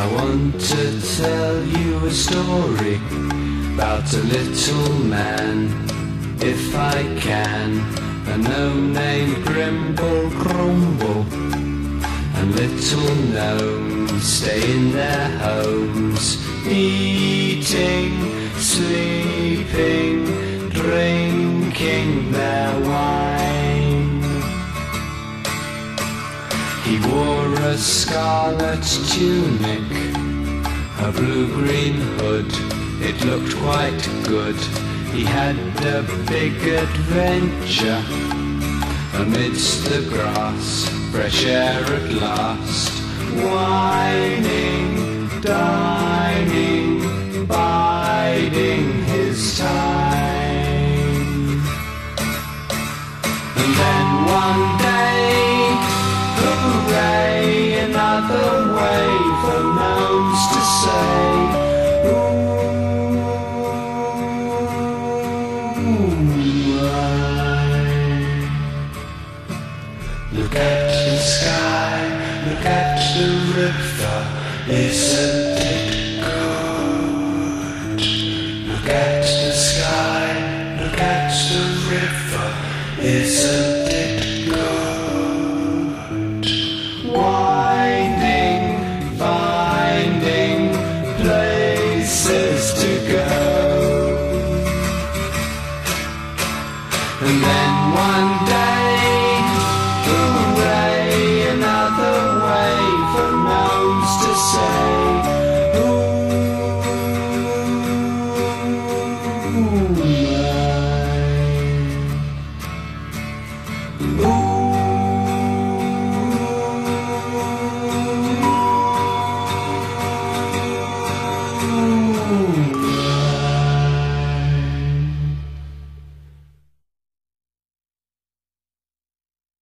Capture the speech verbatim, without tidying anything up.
I want to tell you a story about a little man, if I can. A gnome named Grimble Grumble, and little gnomes stay in their homes, eating, sleeping, drinking their wine. He wore a scarlet tunic, a blue-green hood, it looked quite good. He had a big adventure amidst the grass, fresh air at last, whining, dining, biding his time. And then one day, hooray, another way for gnomes to say, look at the sky, look at the river, isn't it good? Look at the sky, look at the river, isn't it good? Winding, finding places to go. And then one day, hooray, another way for gnomes to say, ooh, ooh. Ooh.